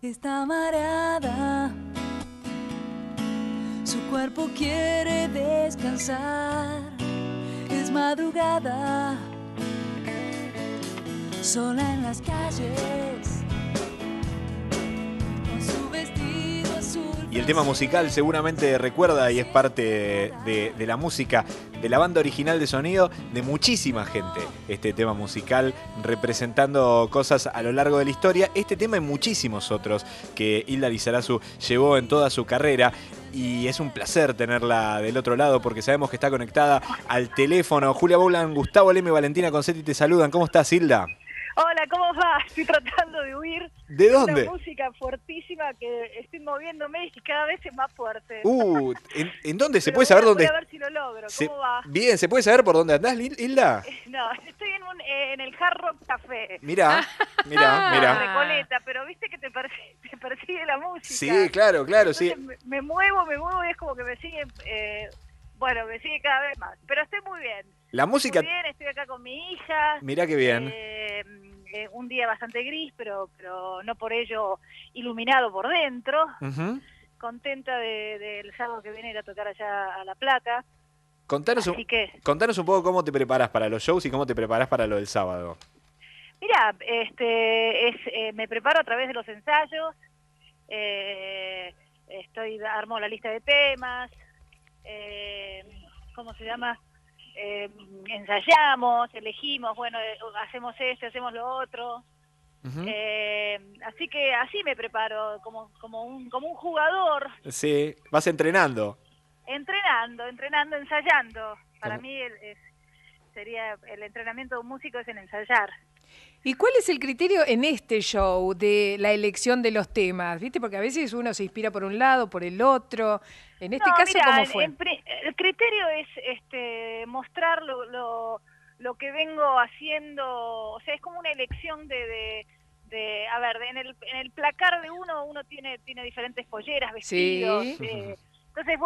Está mareada, su cuerpo quiere descansar. Es madrugada, sola en las calles, con su vestido azul. Y el tema musical seguramente recuerda y es parte de la música de la banda original de sonido de muchísima gente. Este tema musical representando cosas a lo largo de la historia. Este tema y muchísimos otros que Hilda Lizarazu llevó en toda su carrera. Y es un placer tenerla del otro lado porque sabemos que está conectada al teléfono. Julia Boulan, Gustavo Leme, Valentina Concetti te saludan. ¿Cómo estás, Hilda? Hola, ¿cómo va? Estoy tratando de huir. ¿De dónde? Una música fuertísima que estoy moviéndome y cada vez es más fuerte. ¿En dónde? ¿Se Pero puede saber dónde? Voy a ver si lo logro. ¿Cómo va? Bien, ¿se puede saber por dónde andás, Hilda? No, estoy en el Hard Rock Café. Mirá. Recoleta, pero viste que te persigue la música. Sí, claro, Entonces, sí. Me muevo y es como que me sigue, me sigue cada vez más. Pero estoy muy bien. La música... Muy bien, estoy acá con mi hija. Mirá qué bien. Un día bastante gris, pero no por ello iluminado por dentro. Uh-huh. Contenta del sábado que viene ir a tocar allá a La Plata. Contanos un poco cómo te preparás para los shows y cómo te preparás para lo del sábado. Mirá, me preparo a través de los ensayos. Armo la lista de temas. ¿Cómo se llama? Ensayamos, elegimos, hacemos hacemos lo otro. Uh-huh. Así que así me preparo, como un jugador. Sí, vas entrenando. Entrenando, ensayando. Para mí sería el entrenamiento de un músico es en ensayar. ¿Y cuál es el criterio en este show de la elección de los temas? ¿Viste? Porque a veces uno se inspira por un lado, por el otro. En este caso, mira, ¿cómo fue? El criterio es mostrar lo que vengo haciendo. O sea, es como una elección en el placar de uno tiene diferentes polleras, vestidos. Sí. Entonces,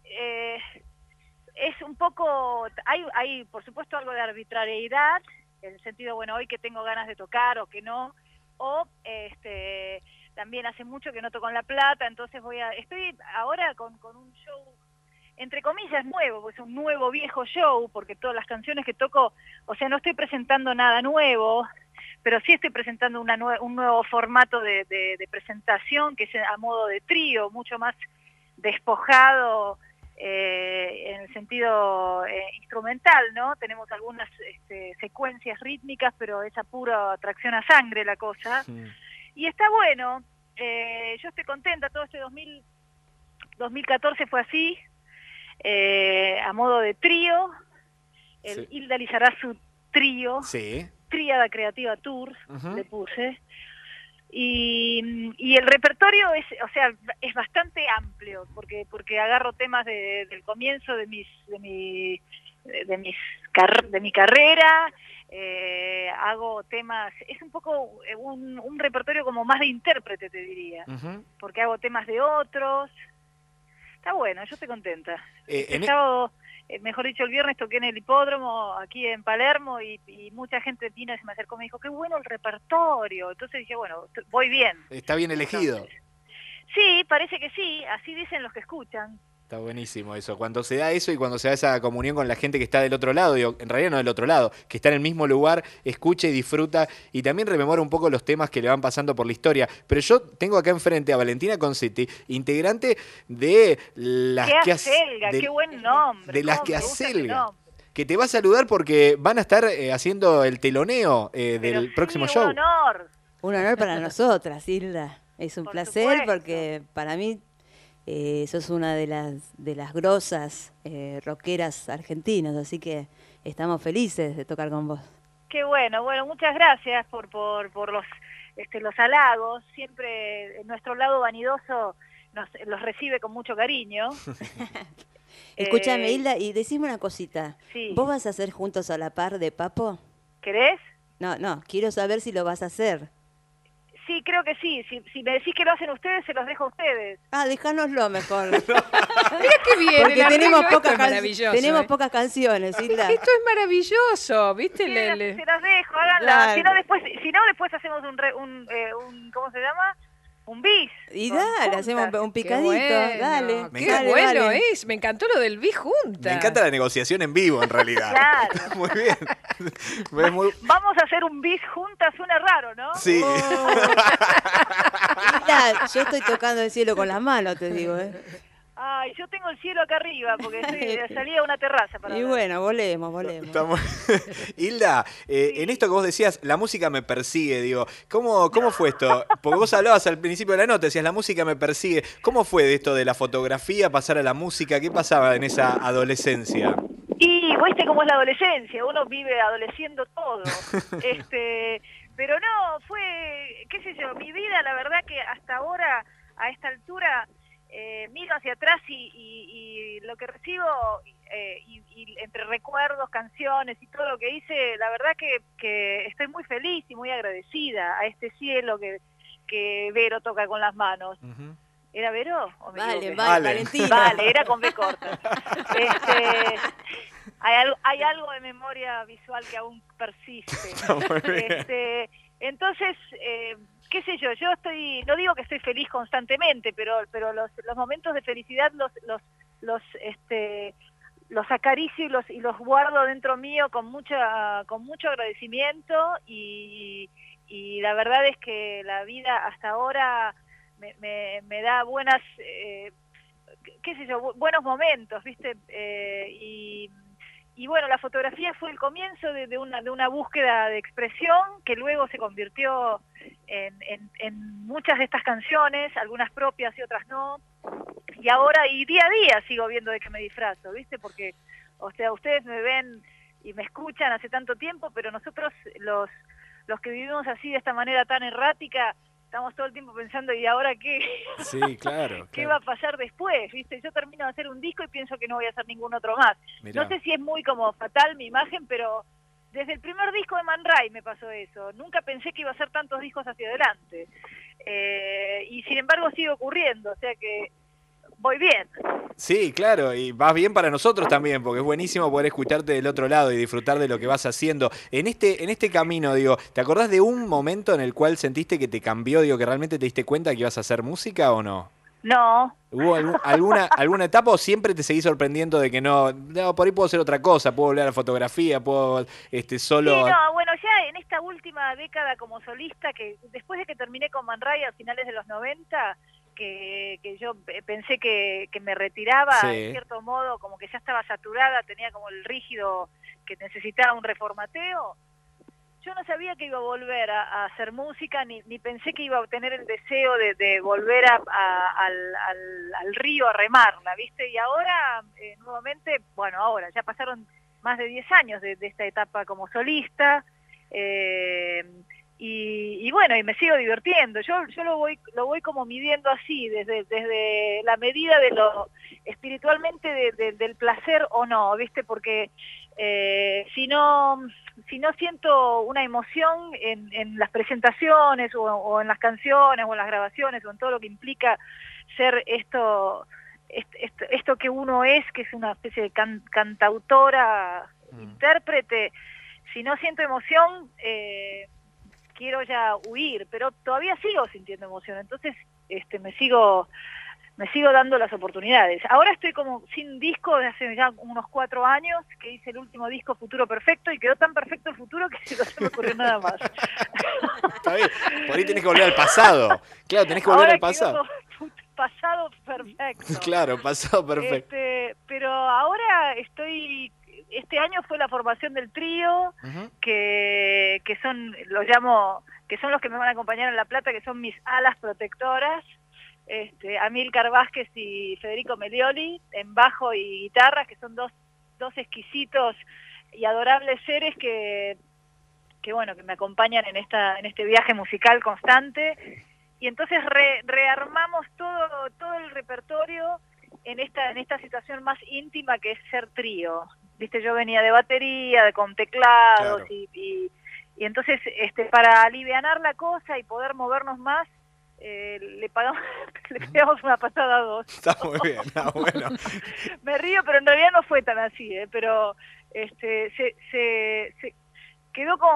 es un poco, hay por supuesto algo de arbitrariedad, en el sentido, hoy que tengo ganas de tocar o que no, o también hace mucho que no toco en La Plata, entonces estoy ahora con un show, entre comillas, nuevo, pues un nuevo viejo show, porque todas las canciones que toco, o sea, no estoy presentando nada nuevo, pero sí estoy presentando un nuevo formato de presentación, que es a modo de trío, mucho más despojado, en el sentido instrumental, ¿no? Tenemos algunas secuencias rítmicas, pero es a pura tracción a sangre la cosa. Sí. Y está bueno. Yo estoy contenta. Todo este 2014 fue así, a modo de trío. Sí. Hilda Lizarazu trío. Sí. Tríada Creativa Tour, uh-huh. Le puse. Y el repertorio es bastante amplio porque agarro temas del comienzo de mi carrera, hago temas, es un poco un repertorio como más de intérprete, te diría, uh-huh. Porque hago temas de otros. Está bueno, yo estoy contenta. El sábado, mejor dicho, el viernes toqué en el hipódromo aquí en Palermo y mucha gente vino y se me acercó y me dijo, qué bueno el repertorio. Entonces dije, voy bien. Está bien elegido. Entonces, sí, parece que sí, así dicen los que escuchan. Está buenísimo eso. Cuando se da eso y cuando se da esa comunión con la gente que está del otro lado, en realidad no del otro lado, que está en el mismo lugar, escucha y disfruta y también rememora un poco los temas que le van pasando por la historia. Pero yo tengo acá enfrente a Valentina Concetti, integrante de las que acelga, qué buen nombre. De las que acelga. Que te va a saludar porque van a estar haciendo el teloneo del próximo show. Un honor. Un honor para nosotras, Hilda. Es un placer supuesto. Porque para mí sos una de las grosas rockeras argentinas, así que estamos felices de tocar con vos. Qué bueno, muchas gracias por los halagos. Siempre nuestro lado vanidoso los recibe con mucho cariño. Escúchame, Hilda, y decime una cosita. Sí. ¿Vos vas a hacer Juntos a la Par de Papo? ¿Querés? No, quiero saber si lo vas a hacer. Sí, creo que sí. Si me decís que lo hacen ustedes, se los dejo a ustedes. Déjanoslo mejor. Mira qué bien. Porque tenemos pocas pocas canciones, Hilda. Esto es maravilloso, ¿viste? Se las dejo, háganla. Claro. Si no, después hacemos un ¿cómo se llama? un bis. Y con dale, juntas. hacemos un Qué picadito, bueno, dale. Me qué encanta. bueno Dale. es. Me encantó lo del bis junta. Me encanta la negociación en vivo, en realidad. Claro. Muy bien. Es muy- Vamos a hacer un bis juntas, suena raro, ¿no? Sí. Mira, yo estoy tocando el cielo con las manos, te digo, ¿eh? Ay, yo tengo el cielo acá arriba porque salí a una terraza para Y ver. bueno, volemos. Estamos- Hilda, en esto que vos decías, la música me persigue, digo, ¿cómo fue esto? Porque vos hablabas al principio de la nota, decías, la música me persigue. ¿Cómo fue de esto de la fotografía pasar a la música? ¿Qué pasaba en esa adolescencia? Y viste cómo es la adolescencia, uno vive adoleciendo todo. Pero no, fue, qué sé yo, mi vida, la verdad que hasta ahora, a esta altura, miro hacia atrás y lo que recibo, y entre recuerdos, canciones y todo lo que hice, la verdad que estoy muy feliz y muy agradecida a este cielo que Vero toca con las manos. Ujú. ¿Era Vero? ¿O me Vale, equivoqué? Vale. Valentina. Vale, era con B corta. Hay algo de memoria visual que aún persiste. Muy bien. Entonces, qué sé yo no digo que estoy feliz constantemente, pero los momentos de felicidad los acaricio y los guardo dentro mío con mucho agradecimiento y la verdad es que la vida hasta ahora me da buenas, qué sé yo, buenos momentos, ¿viste? Y bueno, la fotografía fue el comienzo de una búsqueda de expresión que luego se convirtió en muchas de estas canciones, algunas propias y otras no. Y ahora, y día a día sigo viendo de qué me disfrazo, ¿viste? Porque, o sea, ustedes me ven y me escuchan hace tanto tiempo, pero nosotros los que vivimos así de esta manera tan errática, estamos todo el tiempo pensando, ¿y ahora qué? Sí, claro. ¿Qué va a pasar después? ¿Viste? Yo termino de hacer un disco y pienso que no voy a hacer ningún otro más. Mirá. No sé si es muy como fatal mi imagen, pero desde el primer disco de Man Ray me pasó eso. Nunca pensé que iba a hacer tantos discos hacia adelante. Y sin embargo sigue ocurriendo, o sea que voy bien. Sí, claro, y vas bien para nosotros también, porque es buenísimo poder escucharte del otro lado y disfrutar de lo que vas haciendo. En este camino, digo, ¿te acordás de un momento en el cual sentiste que te cambió, digo, que realmente te diste cuenta que ibas a hacer música o no? No, ¿Hubo alguna etapa o siempre te seguís sorprendiendo de que no, por ahí puedo hacer otra cosa, puedo volver a la fotografía, puedo solo... Sí, no, bueno, ya en esta última década como solista, que después de que terminé con Man Ray a finales de los 90, que yo pensé que me retiraba, Sí. en cierto modo, como que ya estaba saturada, tenía como el rígido que necesitaba un reformateo. Yo no sabía que iba a volver a hacer música, ni pensé que iba a tener el deseo de volver al río a remarla, ¿viste? Y ahora, nuevamente, bueno, ahora ya pasaron más de 10 años de esta etapa como solista, y bueno, y me sigo divirtiendo. Yo lo voy como midiendo así, desde la medida de lo espiritualmente del placer o no, ¿viste? Porque si no siento una emoción en las presentaciones o en las canciones o en las grabaciones o en todo lo que implica ser esto que uno es, que es una especie de cantautora, intérprete, si no siento emoción, quiero ya huir, pero todavía sigo sintiendo emoción, entonces me sigo dando las oportunidades. Ahora estoy como sin disco desde hace ya unos 4 años, que hice el último disco Futuro Perfecto, y quedó tan perfecto el futuro que no se me ocurrió nada más. Está bien, por ahí tenés que volver al pasado. Claro, tenés que volver Ahora al pasado. quedó pasado perfecto. Claro, pasado perfecto. Pero ahora este año fue la formación del trío, Ujú. que son, los llamo, que son los que me van a acompañar en La Plata, que son mis alas protectoras, Amílcar Vázquez y Federico Melioli, en bajo y guitarra, que son dos exquisitos y adorables seres que bueno, que me acompañan en este viaje musical constante. Y entonces rearmamos todo el repertorio en esta situación más íntima que es ser trío. Viste, yo venía de batería, con teclados, Claro. y entonces para alivianar la cosa y poder movernos más, le pegamos una patada a 2. Está muy bien, está bueno. Me río, pero en realidad no fue tan así, pero se quedó como más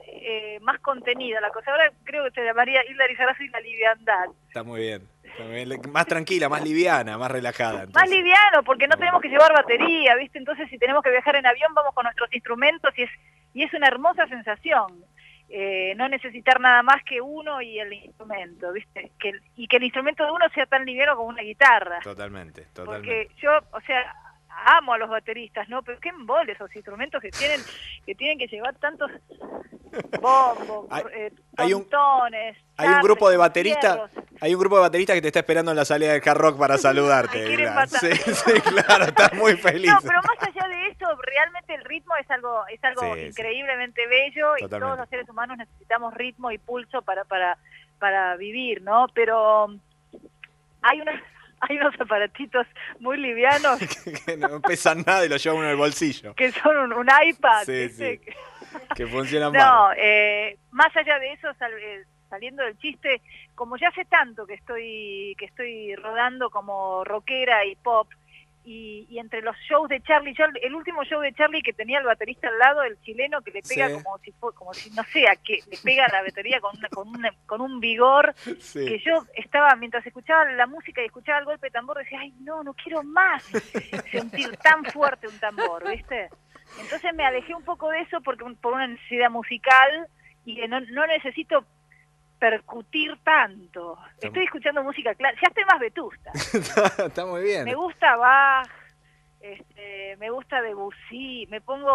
más contenida la cosa. Ahora creo que se llamaría Hilda Lizarazu y la liviandad. Está muy bien. Más tranquila, más liviana, más relajada. Entonces. Más liviano, porque no tenemos que llevar batería, ¿viste? Entonces, si tenemos que viajar en avión, vamos con nuestros instrumentos y es una hermosa sensación. No necesitar nada más que uno y el instrumento, ¿viste? Y que el instrumento de uno sea tan liviano como una guitarra. Totalmente. Porque yo, o sea, amo a los bateristas, ¿no? Pero qué embole esos instrumentos que tienen que llevar tantos bombos, tontones. Hay un grupo de bateristas. Hay un grupo de bateristas que te está esperando en la salida del Hard Rock para saludarte. Sí, claro, estás muy feliz. No, pero más allá de eso, realmente el ritmo es algo increíblemente bello. Totalmente. Y todos los seres humanos necesitamos ritmo y pulso para vivir, ¿no? Pero hay unos aparatitos muy livianos que no pesan nada y los lleva uno en el bolsillo. Que son un iPad. Sí. Que funcionan mal. Más allá de eso, saliendo del chiste, como ya hace tanto que estoy rodando como rockera y pop, y entre los shows de Charlie, el último show de Charlie que tenía el baterista al lado, el chileno, que le pega como si no sé a qué, le pega la batería con un vigor, que yo estaba, mientras escuchaba la música y escuchaba el golpe de tambor, decía, ay no quiero más sentir tan fuerte un tambor, ¿viste? Entonces me alejé un poco de eso por una necesidad musical y no necesito percutir tanto. Estoy escuchando música clásica, ya estoy más vetusta. Está muy bien. Me gusta Bach, me gusta Debussy,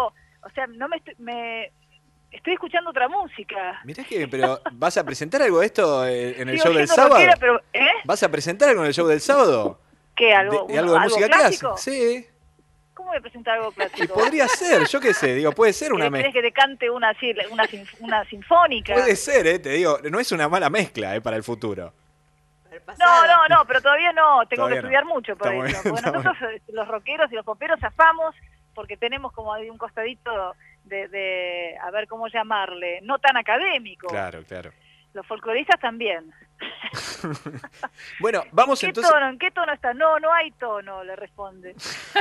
estoy escuchando otra música. Mirá que, pero ¿vas a presentar algo de esto en el show del sábado? ¿Vas a presentar algo en el show del sábado? ¿Qué? ¿Algo de música clásica? Sí. ¿Cómo voy a presentar algo clásico? Podría ser, yo qué sé, puede ser una mezcla. ¿Querés que te cante una sinfónica? Puede ser, te digo, no es una mala mezcla para el futuro. No, pero todavía no, tengo que estudiar mucho por eso. Porque nosotros, los rockeros y los poperos, zafamos porque tenemos como un costadito de a ver cómo llamarle, no tan académico. Claro. Los folcloristas también. Bueno, vamos entonces... ¿En qué tono está? No hay tono, le responde.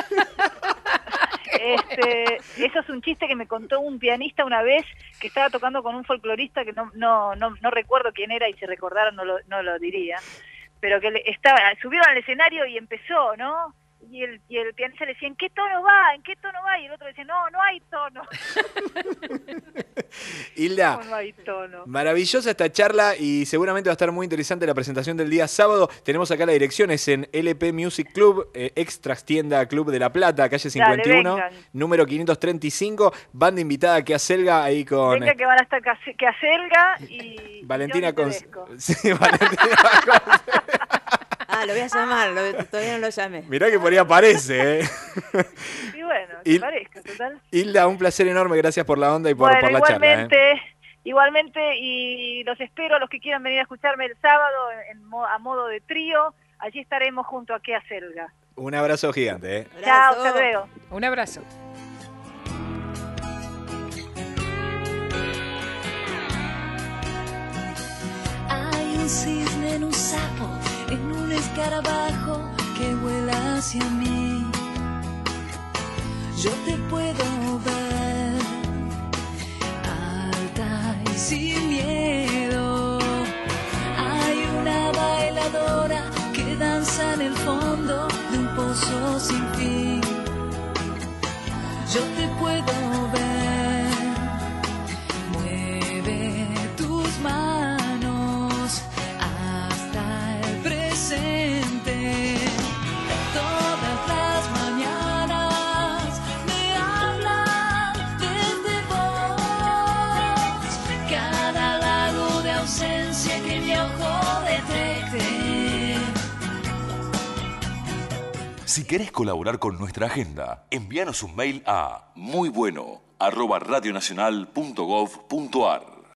Eso es un chiste que me contó un pianista una vez que estaba tocando con un folclorista que no recuerdo quién era, y si recordara no lo diría, pero que subieron al escenario y empezó, ¿no? Y el pianista le decía, ¿en qué tono va? Y el otro decía, no hay tono. Hilda, no hay tono. Maravillosa esta charla y seguramente va a estar muy interesante la presentación del día sábado. Tenemos acá la dirección, es en LP Music Club, ex Trastienda Club de La Plata, calle 51, número 535. Banda invitada que acelga ahí con... Venga que van a estar que acelga y... Valentina con... Sí, Valentina lo voy a llamar, todavía no lo llamé. Mirá que por ahí aparece, Y bueno, que parezca, total. Hilda, un placer enorme, gracias por la onda y por la charla. Igualmente, y los espero a los que quieran venir a escucharme el sábado a modo de trío. Allí estaremos junto a Kea Selga. Un abrazo gigante. Chao, hasta luego. Un abrazo. Hay un cisne en un sapo, en un escarabajo que vuela hacia mí. Yo te puedo ver, alta y sin miedo. Hay una bailadora que danza en el fondo de un pozo sin fin. Yo te puedo ver, mueve tus manos hasta el presente. Todas las mañanas me hablan desde vos. Cada lago de ausencia que mi ojo detecte. Si querés colaborar con nuestra agenda, envíanos un mail a muybueno@radionacional.gov.ar.